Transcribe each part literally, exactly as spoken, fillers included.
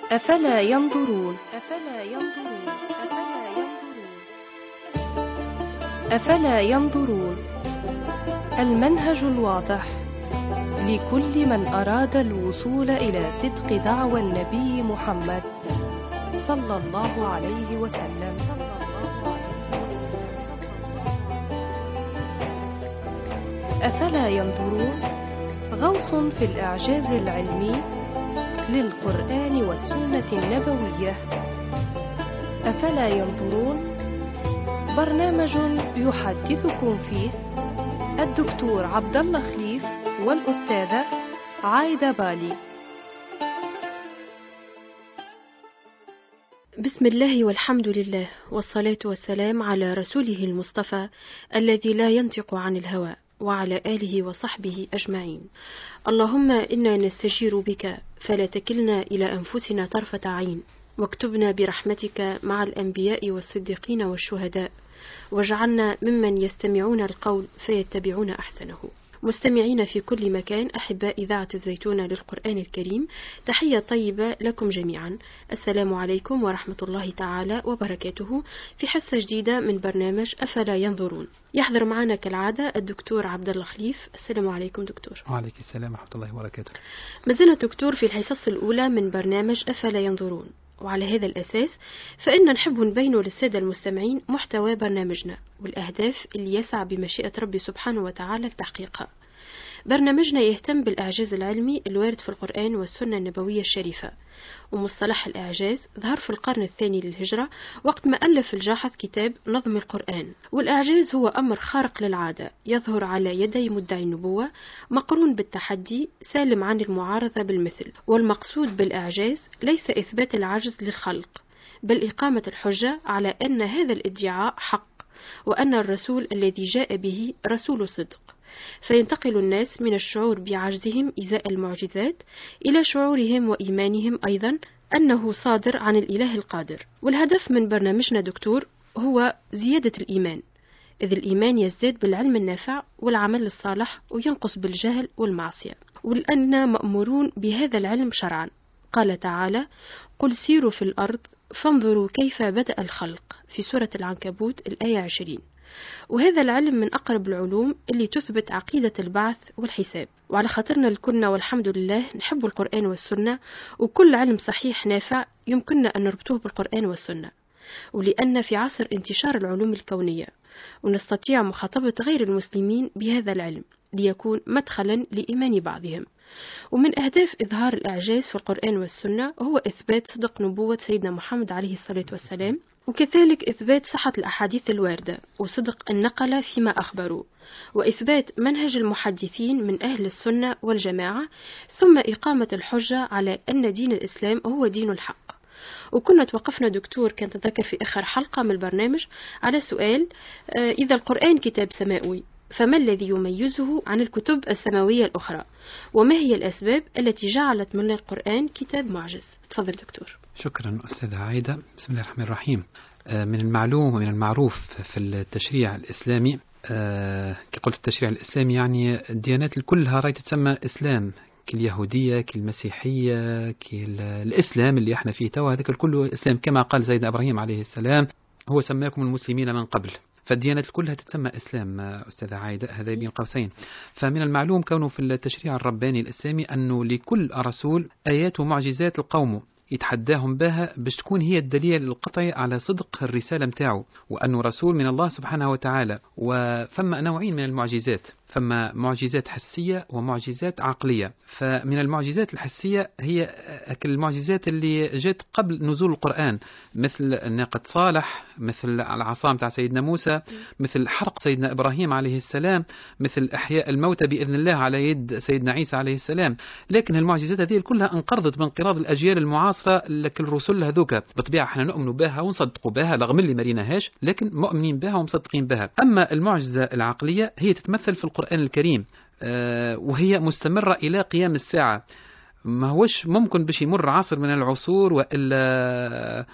أفلا ينظرون أفلا ينظرون أفلا ينظرون أفلا ينظرون المنهج الواضح لكل من أراد الوصول إلى صدق دعوى النبي محمد صلى الله عليه وسلم. أفلا ينظرون غوص في الإعجاز العلمي للقرآن والسنة النبوية. أفلا ينظرون برنامج يحدثكم فيه الدكتور عبد الله خليف والأستاذة عايدة بالي. بسم الله والحمد لله والصلاة والسلام على رسوله المصطفى الذي لا ينطق عن الهوى وعلى آله وصحبه أجمعين. اللهم إنا نستجير بك فلا تكلنا إلى أنفسنا طرفة عين، واكتبنا برحمتك مع الأنبياء والصديقين والشهداء، واجعلنا ممن يستمعون القول فيتبعون أحسنه. مستمعين في كل مكان، أحباء إذاعة الزيتونة للقرآن الكريم، تحية طيبة لكم جميعا. السلام عليكم ورحمة الله تعالى وبركاته في حصة جديدة من برنامج أفلا ينظرون. يحضر معنا كالعادة الدكتور عبد الله خليف. السلام عليكم دكتور. وعليكم السلام ورحمة الله وبركاته. ما زلنا دكتور في الحصص الأولى من برنامج أفلا ينظرون، وعلى هذا الأساس فإن نحب نبين للسادة المستمعين محتوى برنامجنا والأهداف اللي يسعى بمشيئة ربي سبحانه وتعالى لتحقيقها. برنامجنا يهتم بالإعجاز العلمي الوارد في القرآن والسنة النبوية الشريفة. ومصطلح الإعجاز ظهر في القرن الثاني للهجرة وقت ما ألف الجاحظ كتاب نظم القرآن. والإعجاز هو أمر خارق للعادة يظهر على يدي مدعي النبوة، مقرون بالتحدي، سالم عن المعارضة بالمثل. والمقصود بالإعجاز ليس إثبات العجز للخلق، بل إقامة الحجة على أن هذا الادعاء حق، وأن الرسول الذي جاء به رسول صدق. فينتقل الناس من الشعور بعجزهم إزاء المعجزات إلى شعورهم وإيمانهم أيضا أنه صادر عن الإله القادر. والهدف من برنامجنا دكتور هو زيادة الإيمان، إذ الإيمان يزداد بالعلم النافع والعمل الصالح وينقص بالجهل والمعصية، ولأننا مأمورون بهذا العلم شرعا. قال تعالى: قل سيروا في الأرض فانظروا كيف بدأ الخلق، في سورة العنكبوت الآية عشرين. وهذا العلم من أقرب العلوم اللي تثبت عقيدة البعث والحساب. وعلى خاطرنا الكلنا والحمد لله نحب القرآن والسنة، وكل علم صحيح نافع يمكننا أن نربطه بالقرآن والسنة. ولأن في عصر انتشار العلوم الكونية ونستطيع مخاطبة غير المسلمين بهذا العلم ليكون مدخلا لإيمان بعضهم. ومن أهداف إظهار الإعجاز في القرآن والسنة هو إثبات صدق نبوة سيدنا محمد عليه الصلاة والسلام، وكذلك إثبات صحة الأحاديث الواردة وصدق النقل فيما أخبروا، وإثبات منهج المحدثين من أهل السنة والجماعة، ثم إقامة الحجة على أن دين الإسلام هو دين الحق. وكنا توقفنا دكتور كان تذكر في آخر حلقة من البرنامج على سؤال: إذا القرآن كتاب سماوي فما الذي يميزه عن الكتب السماوية الأخرى؟ وما هي الأسباب التي جعلت من القرآن كتاب معجز؟ تفضل دكتور. شكرا أستاذة عايدة. بسم الله الرحمن الرحيم. من المعلوم ومن المعروف في التشريع الإسلامي، كقلت التشريع الإسلامي يعني الديانات كلها راي تتسمى إسلام، كاليهودية كالمسيحية كالإسلام اللي احنا فيه توا، هذا كله إسلام، كما قال سيدنا إبراهيم عليه السلام: هو سماكم المسلمين من قبل. فالديانات كلها تتسمى إسلام أستاذة عايدة، هذا بين قوسين. فمن المعلوم كونه في التشريع الرباني الإسلامي أنه لكل رسول آيات ومعجزات القوم يتحداهم بها باش تكون هي الدليل القطعي على صدق الرسالة متاعه، وأنه رسول من الله سبحانه وتعالى. وفما نوعين من المعجزات، فما معجزات حسية ومعجزات عقلية. فمن المعجزات الحسية هي المعجزات اللي جت قبل نزول القرآن، مثل ناقة صالح، مثل العصا متاع سيدنا موسى، مثل حرق سيدنا إبراهيم عليه السلام، مثل إحياء الموتى بإذن الله على يد سيدنا عيسى عليه السلام. لكن المعجزات هذه كلها انقرضت بانقراض الأجيال المعاصرة لك الرسل هذوك. بالطبيعة احنا نؤمن بها ونصدق بها رغم اللي مريناهاش، لكن مؤمنين بها ومصدقين بها. أما المعجزة العقلية هي تتمثل في القرآن الكريم، أه وهي مستمرة إلى قيام الساعة. ما هوش ممكن باش يمر عصر من العصور وإلا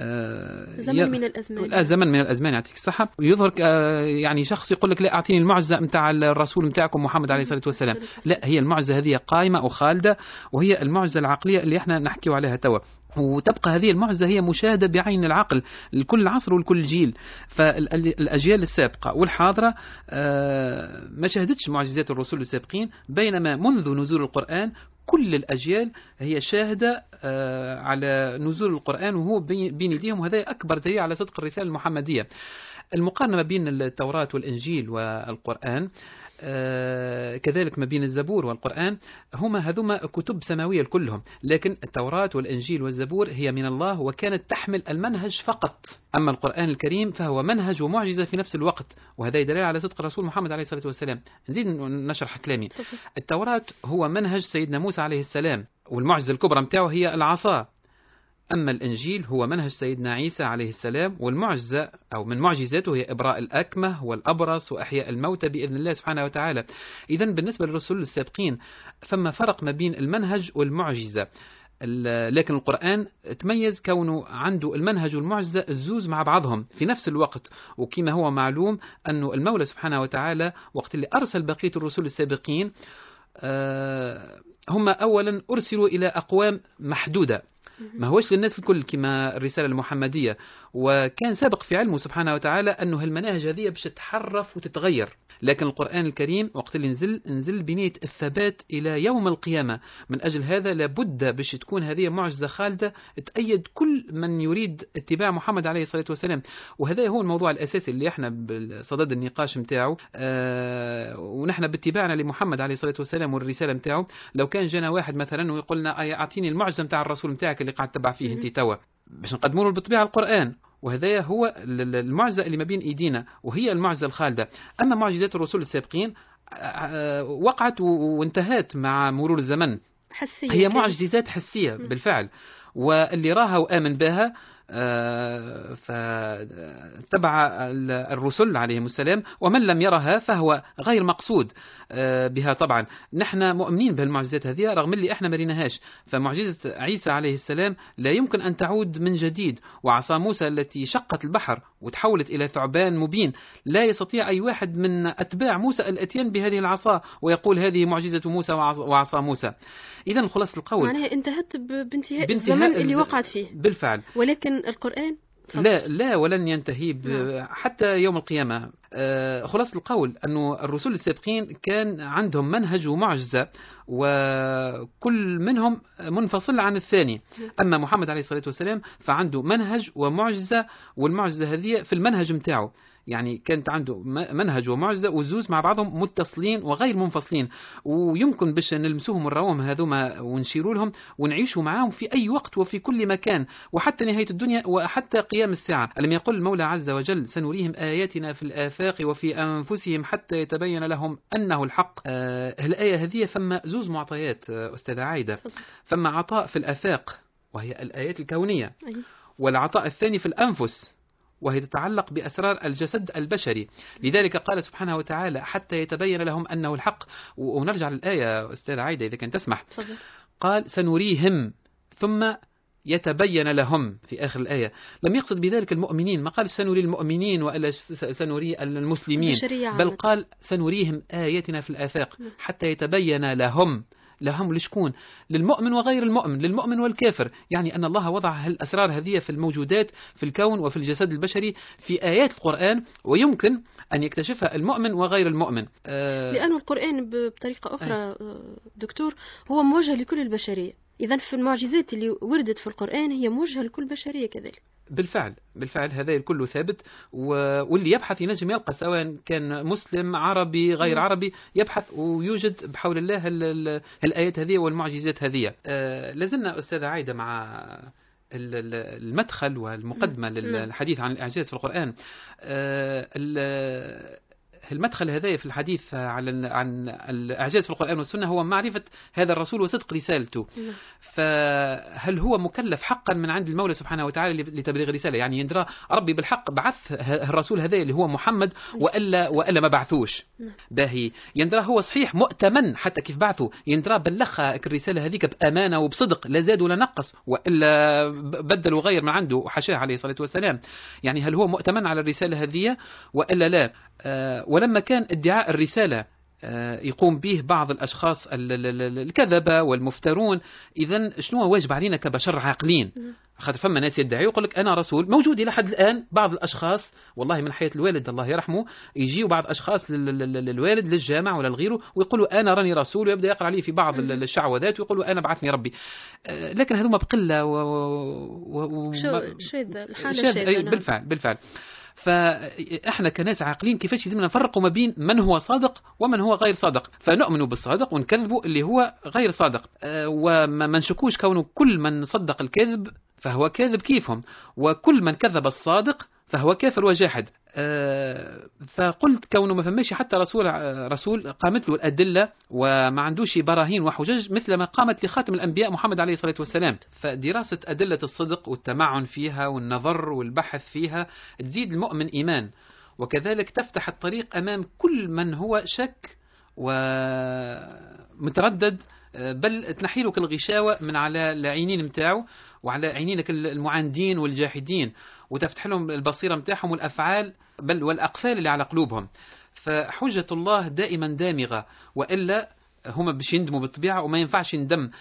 زمن من الأزمان لا زمن من الأزمان يعطيك الصحة، ويظهر يعني شخص يقول لك لا أعطيني المعجزة متاع الرسول متاعكم محمد عليه الصلاة والسلام. لا، هي المعجزة هذه قائمة وخالدة، وهي المعجزة العقلية اللي احنا نحكيو عليها توا. وتبقى هذه المعجزة هي مشاهدة بعين العقل لكل عصر ولكل جيل. فالأجيال السابقة والحاضرة ما شاهدتش معجزات الرسل السابقين، بينما منذ نزول القرآن كل الأجيال هي شاهدة على نزول القرآن وهو بين يديهم، وهذا أكبر دليل على صدق الرسالة المحمدية. المقارنة ما بين التوراة والإنجيل والقرآن آه كذلك ما بين الزبور والقرآن، هما هذوما كتب سماوية كلهم، لكن التوراة والإنجيل والزبور هي من الله وكانت تحمل المنهج فقط، أما القرآن الكريم فهو منهج ومعجزة في نفس الوقت، وهذا يدل على صدق الرسول محمد عليه الصلاة والسلام. نزيد نشرح كلامي. التوراة هو منهج سيدنا موسى عليه السلام، والمعجزة الكبرى متاعه هي العصا. أما الإنجيل هو منهج سيدنا عيسى عليه السلام، والمعجزة أو من معجزاته هي إبراء الأكمه والأبرص وأحياء الموتى بإذن الله سبحانه وتعالى. إذن بالنسبة للرسل السابقين فما فرق ما بين المنهج والمعجزة، لكن القرآن تميز كونه عنده المنهج والمعجزة الزوز مع بعضهم في نفس الوقت. وكما هو معلوم أنه المولى سبحانه وتعالى وقت اللي أرسل بقية الرسل السابقين هم أولا أرسلوا إلى أقوام محدودة، ما هوش للناس الكل كما الرسالة المحمدية، وكان سابق في علمه سبحانه وتعالى أنه المناهج هذه باش تتحرف وتتغير. لكن القرآن الكريم وقت اللي نزل نزل بنية الثبات إلى يوم القيامة. من أجل هذا لابد باش تكون هذه معجزة خالدة تأيد كل من يريد اتباع محمد عليه الصلاة والسلام. وهذا هو الموضوع الأساسي اللي احنا بصدد النقاش متاعه، آه ونحن باتباعنا لمحمد عليه الصلاة والسلام والرسالة متاعه. لو كان جانا واحد مثلا ويقولنا أعطيني المعجزة متاع الرسول متاعك اللي قاعد تتبع فيه انت توا، باش نقدموا له بالطبيعة القرآن، وهذا هو المعجزة اللي ما بين إيدينا وهي المعجزة الخالدة. أما معجزات الرسول السابقين وقعت وانتهت مع مرور الزمن، حسية هي معجزات حسية بالفعل، واللي راها وآمن بها فتبع الرسل عليهم السلام، ومن لم يرها فهو غير مقصود بها. طبعا نحن مؤمنين بهالمعجزات هذه رغم اللي احنا مريناهاش. فمعجزة عيسى عليه السلام لا يمكن أن تعود من جديد، وعصا موسى التي شقت البحر وتحولت إلى ثعبان مبين، لا يستطيع أي واحد من أتباع موسى الأتيان بهذه العصا ويقول هذه معجزة موسى وعصا موسى. إذن خلاص القول معناها انتهت بانتهاء الزمن اللي وقعت فيه بالفعل. ولكن القرآن لا لا ولن ينتهي حتى يوم القيامة. آه خلاص القول أنه الرسل السابقين كان عندهم منهج ومعجزة، وكل منهم منفصل عن الثاني. أما محمد عليه الصلاة والسلام فعنده منهج ومعجزة، والمعجزة هذه في المنهج متاعه، يعني كانت عنده منهج ومعجزة وزوز مع بعضهم متصلين وغير منفصلين، ويمكن باش نلمسوهم ونراوهم هذوما ونشيروا لهم ونعيشوا معاهم في أي وقت وفي كل مكان وحتى نهاية الدنيا وحتى قيام الساعة. ألم يقول المولى عز وجل سنريهم آياتنا في الآفاق وفي أنفسهم حتى يتبين لهم أنه الحق. آه الآية هذه فما زوز معطيات أستاذة عايدة، فما عطاء في الآفاق وهي الآيات الكونية، والعطاء الثاني في الأنفس وهي تتعلق بأسرار الجسد البشري. لذلك قال سبحانه وتعالى حتى يتبين لهم أنه الحق. ونرجع للآية أستاذ عايدة إذا كان تسمح. قال سنريهم ثم يتبين لهم في آخر الآية. لم يقصد بذلك المؤمنين، ما قال سنري المؤمنين وإلا سنري المسلمين، بل قال سنريهم آياتنا في الآفاق حتى يتبين لهم. لهم لشكون؟ للمؤمن وغير المؤمن، للمؤمن والكافر. يعني أن الله وضع الأسرار هذه في الموجودات في الكون وفي الجسد البشري في آيات القرآن، ويمكن أن يكتشفها المؤمن وغير المؤمن. آه لأن القرآن بطريقة أخرى أي. دكتور هو موجه لكل البشرية، إذن في المعجزات اللي وردت في القرآن هي موجهة لكل البشرية كذلك. بالفعل بالفعل هذا الكل ثابت، واللي يبحث ينجم يلقى سواء كان مسلم عربي غير عربي يبحث ويوجد بحول الله الآيات هذه والمعجزات هذه. آه لازلنا أستاذة عايدة مع المدخل والمقدمة للحديث عن الإعجاز في القرآن. آه المدخل هذا في الحديث عن عن الإعجاز في القرآن والسنة هو معرفة هذا الرسول وصدق رسالته. فهل هو مكلف حقا من عند المولى سبحانه وتعالى لتبليغ الرسالة؟ يعني يندرى ربي بالحق بعث الرسول هذا اللي هو محمد وإلا وإلا ما بعثوش. باهي يندرى هو صحيح مؤتمن حتى كيف بعثه، يندرى بلغها الرسالة هذيك بأمانة وبصدق لا زاد ولا نقص وإلا بدل وغير من عنده وحشاه عليه الصلاة والسلام. يعني هل هو مؤتمن على الرسالة هذه وإلا لا؟ آه ولما كان ادعاء الرسالة يقوم به بعض الأشخاص الكذبة والمفترون. إذن شنو واجب علينا كبشر عاقلين؟ خاطر فما ناس يدعي يقول لك أنا رسول. موجود إلى حد الآن بعض الأشخاص والله من حياة الوالد الله يرحمه يجيوا بعض أشخاص للوالد للجامع ولا لغيره ويقولوا أنا راني رسول، ويبدأ يقرأ عليه في بعض الشعوذات ويقولوا أنا بعثني ربي. لكن هذوما بقلة و... و... شاذة الحالة شاذة. بالفعل بالفعل. فإحنا كناس عاقلين كيفاش يلزمنا نفرقوا ما بين من هو صادق ومن هو غير صادق، فنؤمن بالصادق ونكذبوا اللي هو غير صادق، وما نشكوش كونه كل من صدق الكذب فهو كاذب كيفهم، وكل من كذب الصادق فهو كافر وجاحد. فقلت كونه ما فماش حتى رسول رسول قامت له الأدلة وما عندوش براهين وحجج مثل ما قامت لخاتم الأنبياء محمد عليه الصلاة والسلام. فدراسة أدلة الصدق والتمعن فيها والنظر والبحث فيها تزيد المؤمن إيمان، وكذلك تفتح الطريق أمام كل من هو شك ومتردد، بل تنحيلك الغشاوة من على العينين متاعه وعلى عينينك المعاندين والجاحدين، وتفتح لهم البصيرة متاعهم والأفعال بل والأقفال اللي على قلوبهم. فحجة الله دائما دامغة، وإلا هم باش يندموا بالطبيعة وما ينفعش ندم.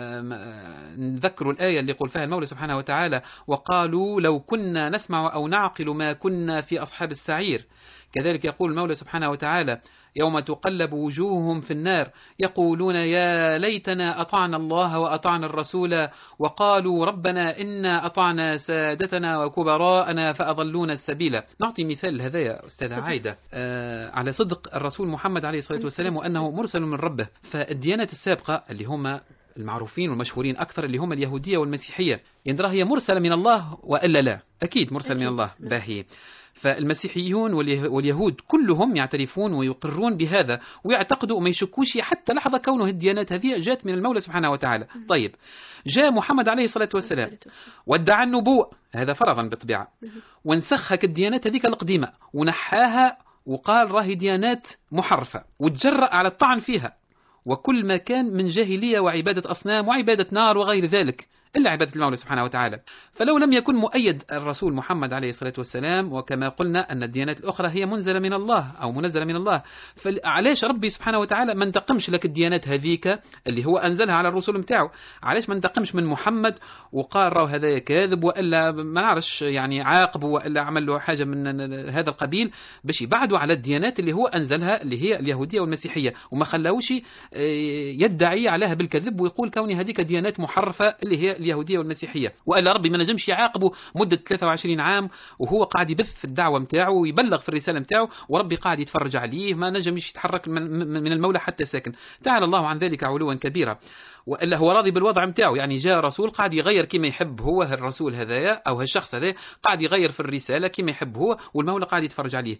نذكروا الآية اللي يقول فيها المولى سبحانه وتعالى وقالوا لو كنا نسمع أو نعقل ما كنا في أصحاب السعير. كذلك يقول المولى سبحانه وتعالى يوم تقلب وجوههم في النار يقولون يا ليتنا أطعنا الله وأطعنا الرسول وقالوا ربنا إنا أطعنا سادتنا وكبراءنا فأضلونا السبيل. نعطي مثال هذا يا أستاذة عايدة آه على صدق الرسول محمد عليه الصلاة والسلام وأنه مرسل من ربه. فالديانات السابقة اللي هم المعروفين والمشهورين أكثر اللي هم اليهودية والمسيحية يندرى هي مرسلة من الله وإلا لا؟ أكيد مرسل من الله باهي. فالمسيحيون واليهود كلهم يعترفون ويقرون بهذا ويعتقدوا وما يشكوش حتى لحظة كونه الديانات هذه جاءت من المولى سبحانه وتعالى. طيب جاء محمد عليه الصلاة والسلام وادعى النبوة، هذا فرضا بالطبيعة، وانسخك الديانات هذيك القديمة ونحاها وقال راهي ديانات محرفة وتجرأ على الطعن فيها، وكل ما كان من جاهلية وعبادة أصنام وعبادة نار وغير ذلك إلا عبادة المولى سبحانه وتعالى. فلو لم يكن مؤيد الرسول محمد عليه الصلاة والسلام، وكما قلنا أن الديانات الأخرى هي منزلة من الله أو منزلة من الله، فعلاش ربي سبحانه وتعالى ما انتقمش لك الديانات هذيك اللي هو أنزلها على الرسول متاعه؟ علاش ما انتقمش من محمد وقال راهو هذا كاذب وإلا ما نعرفش يعني عاقبه وإلا عمل له حاجة من هذا القبيل باش يبعدوا على الديانات اللي هو أنزلها اللي هي اليهودية والمسيحية، وما خلاوش يدعي عليها بالكذب ويقول كوني هذيك ديانات محرفة اللي هي اليهودية والمسيحية، وإلا ربي ما نجمش يعاقبه مدة ثلاثة وعشرين عام وهو قاعد يبث في الدعوة متاعه ويبلغ في الرسالة متاعه وربي قاعد يتفرج عليه، ما نجمش يتحرك من المولى حتى ساكن. تعالى الله عن ذلك علوا كبيرا. وإلا هو راضي بالوضع متاعه، يعني جاء رسول قاعد يغير كما يحب هو، الرسول هذايا أو هالشخص هذا قاعد يغير في الرسالة كما يحب هو، والمولى قاعد يتفرج عليه.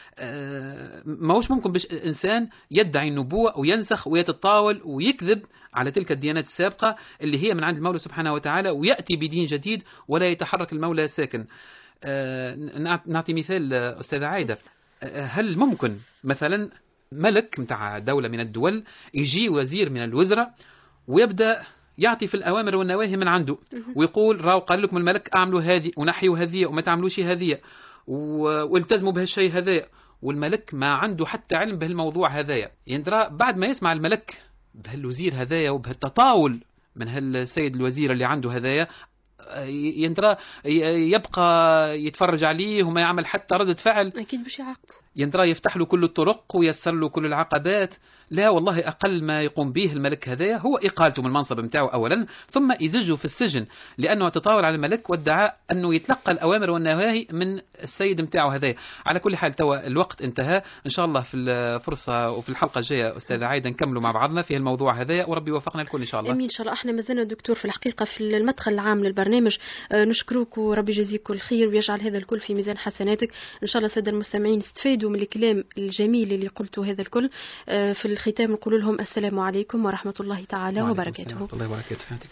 ما هوش ممكن باش إنسان يدعي النبوة وينسخ ويتطاول ويكذب على تلك الديانات السابقة اللي هي من عند المولى سبحانه وتعالى ويأتي بدين جديد ولا يتحرك المولى ساكن. نعطي مثال أستاذة عايدة، هل ممكن مثلا ملك متاع دولة من الدول يجي وزير من الوزراء ويبدأ يعطي في الأوامر والنواهي من عنده ويقول راو قال لكم الملك أعملوا هذه ونحيوا هذه وما تعملوش هذه والتزموا بهالشيء هذا، والملك ما عنده حتى علم بهالموضوع هذايا؟ يندرى بعد ما يسمع الملك بهالوزير هذايا وبهالتطاول من هالسيد الوزير اللي عنده هذايا، يندرى يبقى يتفرج عليه وما يعمل حتى ردة فعل؟ أكيد باش يعاقبه. يندرى يفتح له كل الطرق ويسر له كل العقبات؟ لا والله، أقل ما يقوم به الملك هذايا هو إقالته من المنصب متاعه أولا، ثم يزجه في السجن لأنه تطاول على الملك وادعى أنه يتلقى الأوامر والنواهي من السيد متاعه هذايا. على كل حال توا الوقت انتهى، إن شاء الله في الفرصة وفي الحلقة الجاية أستاذة عايدة نكملوا مع بعضنا في الموضوع هذايا، وربي يوفقنا الكل إن شاء الله. أمين إن شاء الله. احنا مازلنا دكتور في الحقيقة في المدخل العام للبرنامج، نشكرك وربي يجزيك الخير ويجعل هذا الكل في ميزان حسناتك إن شاء الله. سادة المستمعين استفادوا من الكلام الجميل اللي قلته هذا الكل. في الختام نقول لهم السلام عليكم ورحمة الله تعالى وبركاته. الله وبركاته.